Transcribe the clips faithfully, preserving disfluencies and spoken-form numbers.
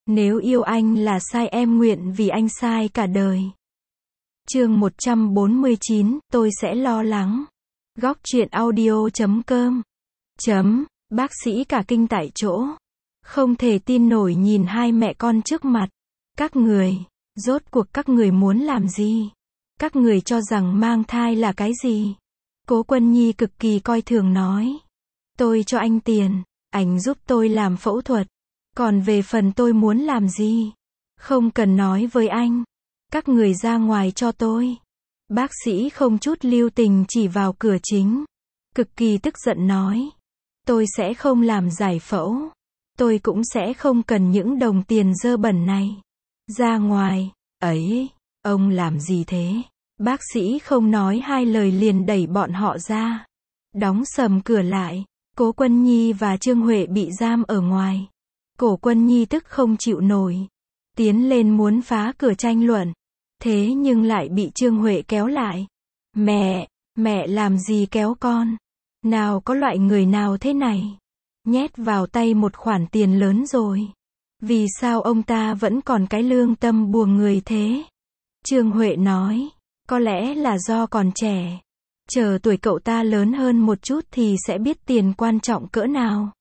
Nếu yêu anh là sai em nguyện vì anh sai cả đời. Chương một trăm bốn mươi chín, tôi sẽ lo lắng. Góc truyện audio chấm com. Chấm, bác sĩ cả kinh tại chỗ. Không thể tin nổi nhìn hai mẹ con trước mặt. Các người, rốt cuộc các người muốn làm gì? Các người cho rằng mang thai là cái gì? Cố Quân Nhi cực kỳ coi thường nói. Tôi cho anh tiền, anh giúp tôi làm phẫu thuật. Còn về phần tôi muốn làm gì? Không cần nói với anh. Các người ra ngoài cho tôi. Bác sĩ không chút lưu tình chỉ vào cửa chính. Cực kỳ tức giận nói. Tôi sẽ không làm giải phẫu. Tôi cũng sẽ không cần những đồng tiền dơ bẩn này. Ra ngoài. Ấy, ông làm gì thế? Bác sĩ không nói hai lời liền đẩy bọn họ ra. Đóng sầm cửa lại. Cố Quân Nhi và Trương Huệ bị giam ở ngoài. Cố Quân Nhi tức không chịu nổi. Tiến lên muốn phá cửa tranh luận. Thế nhưng lại bị Trương Huệ kéo lại. Mẹ, mẹ làm gì kéo con? Nào có loại người nào thế này? Nhét vào tay một khoản tiền lớn rồi. Vì sao ông ta vẫn còn cái lương tâm buồn người thế? Trương Huệ nói. Có lẽ là do còn trẻ. Chờ tuổi cậu ta lớn hơn một chút thì sẽ biết tiền quan trọng cỡ nào.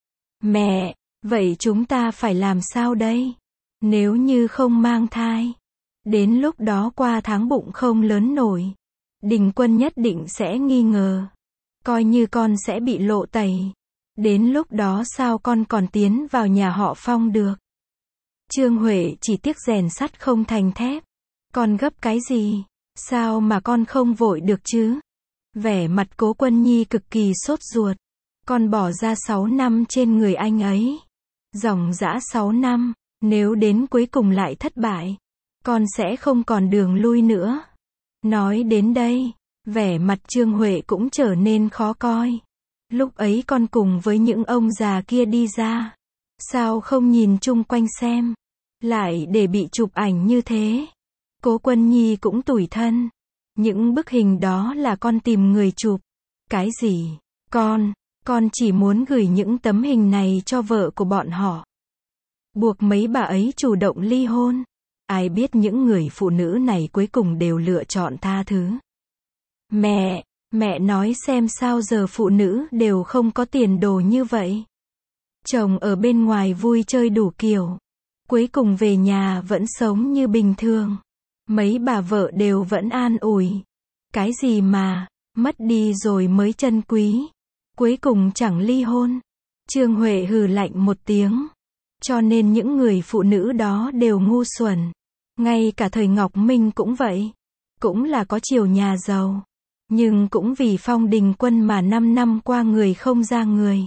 Mẹ, vậy chúng ta phải làm sao đây? Nếu như không mang thai, đến lúc đó qua tháng bụng không lớn nổi, Đình Quân nhất định sẽ nghi ngờ. Coi như con sẽ bị lộ tẩy. Đến lúc đó sao con còn tiến vào nhà họ Phong được? Trương Huệ chỉ tiếc rèn sắt không thành thép. Con gấp cái gì? Sao mà con không vội được chứ? Vẻ mặt Cố Quân Nhi cực kỳ sốt ruột. Con bỏ ra sáu năm trên người anh ấy. Dòng dã sáu năm, nếu đến cuối cùng lại thất bại, con sẽ không còn đường lui nữa. Nói đến đây, vẻ mặt Trương Huệ cũng trở nên khó coi. Lúc ấy con cùng với những ông già kia đi ra. Sao không nhìn chung quanh xem? Lại để bị chụp ảnh như thế. Cố Quân Nhi cũng tủi thân. Những bức hình đó là con tìm người chụp. Cái gì? Con, con chỉ muốn gửi những tấm hình này cho vợ của bọn họ. Buộc mấy bà ấy chủ động ly hôn. Ai biết những người phụ nữ này cuối cùng đều lựa chọn tha thứ. Mẹ, mẹ nói xem sao giờ phụ nữ đều không có tiền đồ như vậy. Chồng ở bên ngoài vui chơi đủ kiểu. Cuối cùng về nhà vẫn sống như bình thường. Mấy bà vợ đều vẫn an ủi. Cái gì mà, mất đi rồi mới trân quý. Cuối cùng chẳng ly hôn. Trương Huệ hừ lạnh một tiếng. Cho nên những người phụ nữ đó đều ngu xuẩn. Ngay cả thời Ngọc Minh cũng vậy. Cũng là có chiều nhà giàu. Nhưng cũng vì Phong Đình Quân mà năm năm qua người không ra người.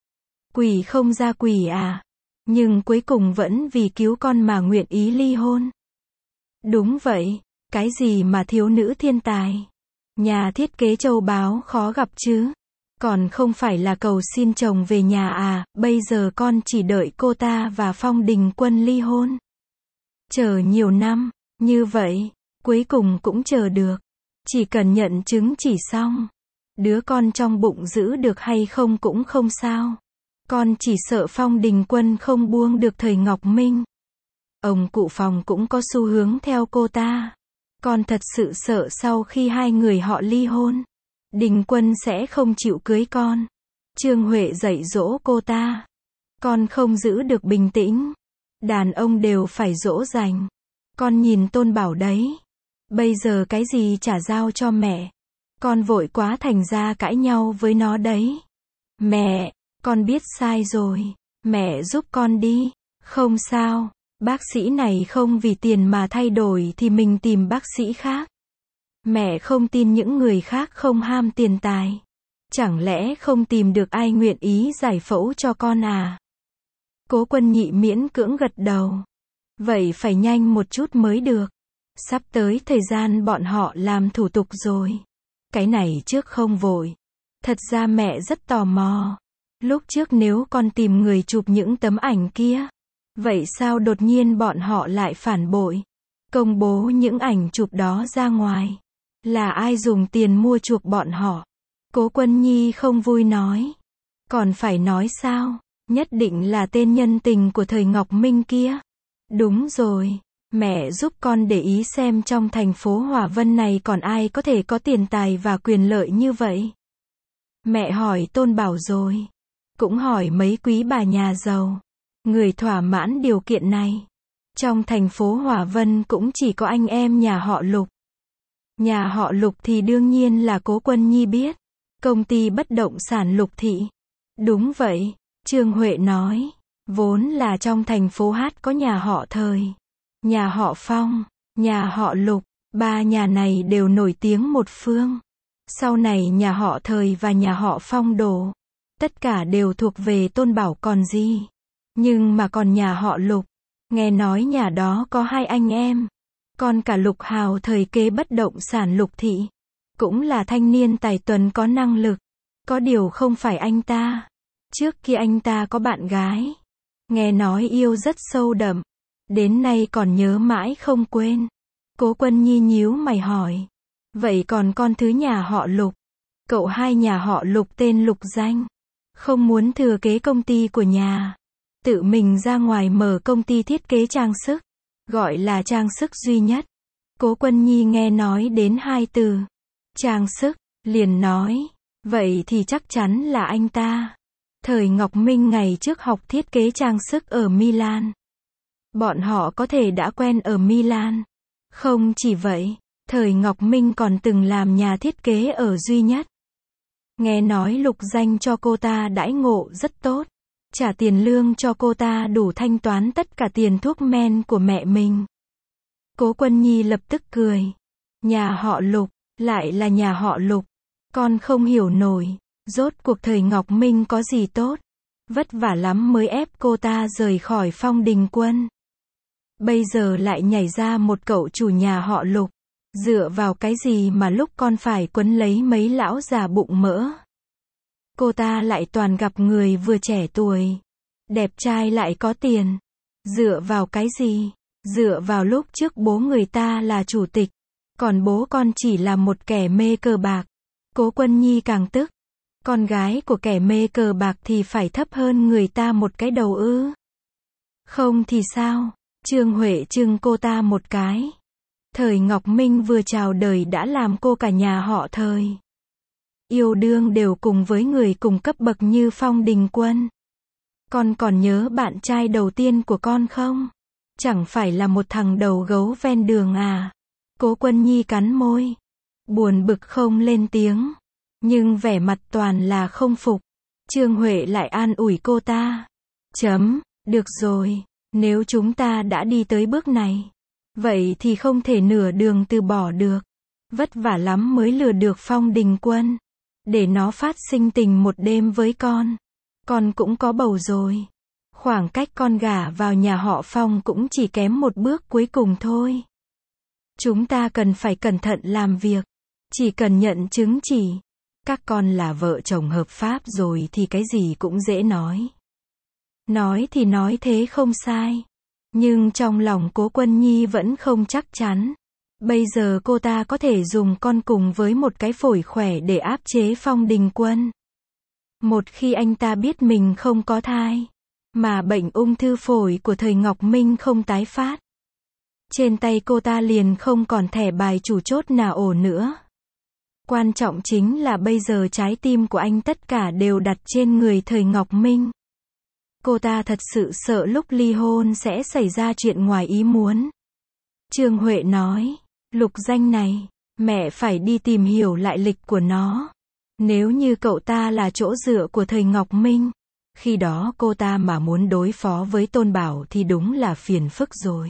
Quỷ không ra quỷ à. Nhưng cuối cùng vẫn vì cứu con mà nguyện ý ly hôn. Đúng vậy, cái gì mà thiếu nữ thiên tài. Nhà thiết kế châu báu khó gặp chứ. Còn không phải là cầu xin chồng về nhà à, bây giờ con chỉ đợi cô ta và Phong Đình Quân ly hôn. Chờ nhiều năm, như vậy, cuối cùng cũng chờ được. Chỉ cần nhận chứng chỉ xong. Đứa con trong bụng giữ được hay không cũng không sao. Con chỉ sợ Phong Đình Quân không buông được thời Ngọc Minh. Ông cụ Phong cũng có xu hướng theo cô ta. Con thật sự sợ sau khi hai người họ ly hôn, Đình Quân sẽ không chịu cưới con. Trương Huệ dạy dỗ cô ta. Con không giữ được bình tĩnh. Đàn ông đều phải dỗ dành. Con nhìn Tôn Bảo đấy. Bây giờ cái gì chả giao cho mẹ. Con vội quá thành ra cãi nhau với nó đấy. Mẹ, con biết sai rồi. Mẹ giúp con đi. Không sao. Bác sĩ này không vì tiền mà thay đổi thì mình tìm bác sĩ khác. Mẹ không tin những người khác không ham tiền tài. Chẳng lẽ không tìm được ai nguyện ý giải phẫu cho con à? Cố Quân Nhị miễn cưỡng gật đầu. Vậy phải nhanh một chút mới được. Sắp tới thời gian bọn họ làm thủ tục rồi. Cái này trước không vội. Thật ra mẹ rất tò mò. Lúc trước nếu con tìm người chụp những tấm ảnh kia, vậy sao đột nhiên bọn họ lại phản bội? Công bố những ảnh chụp đó ra ngoài. Là ai dùng tiền mua chuộc bọn họ? Cố Quân Nhi không vui nói. Còn phải nói sao? Nhất định là tên nhân tình của thời Ngọc Minh kia. Đúng rồi, mẹ giúp con để ý xem trong thành phố Hỏa Vân này còn ai có thể có tiền tài và quyền lợi như vậy. Mẹ hỏi Tôn Bảo rồi. Cũng hỏi mấy quý bà nhà giàu. Người thỏa mãn điều kiện này. Trong thành phố Hỏa Vân cũng chỉ có anh em nhà họ Lục. Nhà họ Lục thì đương nhiên là Cố Quân Nhi biết. Công ty bất động sản Lục Thị. Đúng vậy, Trương Huệ nói. Vốn là trong thành phố Hát có nhà họ Thời, nhà họ Phong, nhà họ Lục. Ba nhà này đều nổi tiếng một phương. Sau này nhà họ Thời và nhà họ Phong đổ. Tất cả đều thuộc về Tôn Bảo còn gì. Nhưng mà còn nhà họ Lục. Nghe nói nhà đó có hai anh em. Còn cả Lục Hào thời kế bất động sản Lục Thị. Cũng là thanh niên tài tuấn có năng lực. Có điều không phải anh ta. Trước kia anh ta có bạn gái. Nghe nói yêu rất sâu đậm. Đến nay còn nhớ mãi không quên. Cố Quân Nhi nhíu mày hỏi. Vậy còn con thứ nhà họ Lục? Cậu hai nhà họ Lục tên Lục Danh. Không muốn thừa kế công ty của nhà. Tự mình ra ngoài mở công ty thiết kế trang sức. Gọi là trang sức duy nhất. Cố Quân Nhi nghe nói đến hai từ. Trang sức, liền nói. Vậy thì chắc chắn là anh ta. Thời Ngọc Minh ngày trước học thiết kế trang sức ở Milan. Bọn họ có thể đã quen ở Milan. Không chỉ vậy, thời Ngọc Minh còn từng làm nhà thiết kế ở Duy Nhất. Nghe nói Lục Danh cho cô ta đãi ngộ rất tốt. Trả tiền lương cho cô ta đủ thanh toán tất cả tiền thuốc men của mẹ mình. Cố Quân Nhi lập tức cười. Nhà họ Lục, lại là nhà họ Lục. Con không hiểu nổi. Rốt cuộc thời Ngọc Minh có gì tốt. Vất vả lắm mới ép cô ta rời khỏi Phong Đình Quân. Bây giờ lại nhảy ra một cậu chủ nhà họ Lục. Dựa vào cái gì mà lúc con phải quấn lấy mấy lão già bụng mỡ. Cô ta lại toàn gặp người vừa trẻ tuổi. Đẹp trai lại có tiền. Dựa vào cái gì? Dựa vào lúc trước bố người ta là chủ tịch. Còn bố con chỉ là một kẻ mê cờ bạc. Cố Quân Nhi càng tức. Con gái của kẻ mê cờ bạc thì phải thấp hơn người ta một cái đầu ư? Không thì sao? Trương Huệ trưng cô ta một cái. Thời Ngọc Minh vừa chào đời đã làm cô cả nhà họ Thời. Yêu đương đều cùng với người cùng cấp bậc như Phong Đình Quân. Con còn nhớ bạn trai đầu tiên của con không? Chẳng phải là một thằng đầu gấu ven đường à? Cố Quân Nhi cắn môi. Buồn bực không lên tiếng. Nhưng vẻ mặt toàn là không phục. Trương Huệ lại an ủi cô ta. Chấm, được rồi, nếu chúng ta đã đi tới bước này. Vậy thì không thể nửa đường từ bỏ được. Vất vả lắm mới lừa được Phong Đình Quân. Để nó phát sinh tình một đêm với con. Con cũng có bầu rồi. Khoảng cách con gả vào nhà họ Phong cũng chỉ kém một bước cuối cùng thôi. Chúng ta cần phải cẩn thận làm việc. Chỉ cần nhận chứng chỉ. Các con là vợ chồng hợp pháp rồi thì cái gì cũng dễ nói. Nói thì nói thế không sai. Nhưng trong lòng Cố Quân Nhi vẫn không chắc chắn. Bây giờ cô ta có thể dùng con cùng với một cái phổi khỏe để áp chế Phong Đình Quân. Một khi anh ta biết mình không có thai, mà bệnh ung thư phổi của thời Ngọc Minh không tái phát. Trên tay cô ta liền không còn thẻ bài chủ chốt nào ổ nữa. Quan trọng chính là bây giờ trái tim của anh tất cả đều đặt trên người thời Ngọc Minh. Cô ta thật sự sợ lúc ly hôn sẽ xảy ra chuyện ngoài ý muốn. Trương Huệ nói, Lục Danh này, mẹ phải đi tìm hiểu lại lịch của nó. Nếu như cậu ta là chỗ dựa của thời Ngọc Minh, khi đó cô ta mà muốn đối phó với Tôn Bảo thì đúng là phiền phức rồi.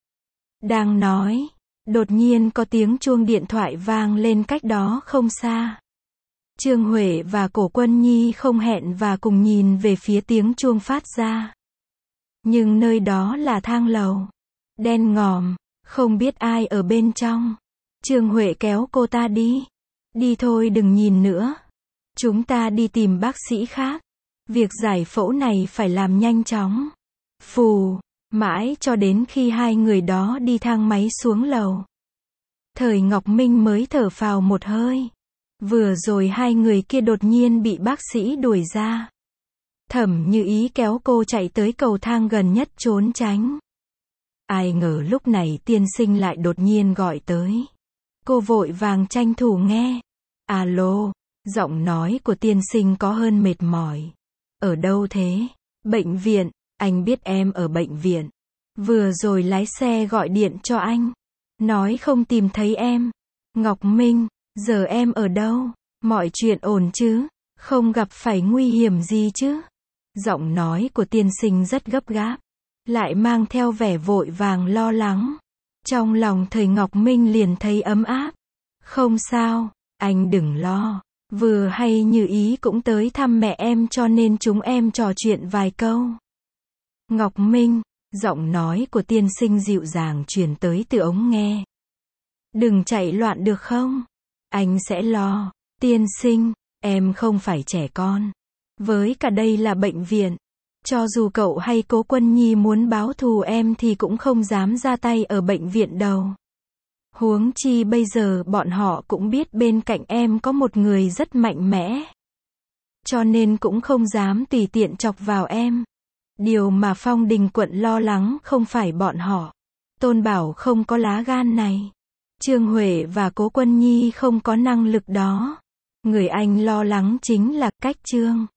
Đang nói, đột nhiên có tiếng chuông điện thoại vang lên cách đó không xa. Trương Huệ và Cổ Quân Nhi không hẹn và cùng nhìn về phía tiếng chuông phát ra. Nhưng nơi đó là thang lầu. Đen ngòm, không biết ai ở bên trong. Trương Huệ kéo cô ta đi. Đi thôi đừng nhìn nữa. Chúng ta đi tìm bác sĩ khác. Việc giải phẫu này phải làm nhanh chóng. Phù, mãi cho đến khi hai người đó đi thang máy xuống lầu. Thời Ngọc Minh mới thở phào một hơi. Vừa rồi hai người kia đột nhiên bị bác sĩ đuổi ra. Thẩm Như Ý kéo cô chạy tới cầu thang gần nhất trốn tránh. Ai ngờ lúc này tiên sinh lại đột nhiên gọi tới. Cô vội vàng tranh thủ nghe. Alo, giọng nói của tiên sinh có hơn mệt mỏi. Ở đâu thế? Bệnh viện, anh biết em ở bệnh viện. Vừa rồi lái xe gọi điện cho anh. Nói không tìm thấy em. Ngọc Minh, giờ em ở đâu? Mọi chuyện ổn chứ? Không gặp phải nguy hiểm gì chứ? Giọng nói của tiên sinh rất gấp gáp, lại mang theo vẻ vội vàng lo lắng. Trong lòng Thời Ngọc Minh liền thấy ấm áp. Không sao, anh đừng lo. Vừa hay Như Ý cũng tới thăm mẹ em cho nên chúng em trò chuyện vài câu. Ngọc Minh, giọng nói của tiên sinh dịu dàng truyền tới từ ống nghe. Đừng chạy loạn được không? Anh sẽ lo. Tiên sinh, em không phải trẻ con. Với cả đây là bệnh viện. Cho dù cậu hay Cố Quân Nhi muốn báo thù em thì cũng không dám ra tay ở bệnh viện đâu. Huống chi bây giờ bọn họ cũng biết bên cạnh em có một người rất mạnh mẽ. Cho nên cũng không dám tùy tiện chọc vào em. Điều mà Phong Đình Quận lo lắng không phải bọn họ. Tôn Bảo không có lá gan này. Trương Huệ và Cố Quân Nhi không có năng lực đó. Người anh lo lắng chính là cách Trương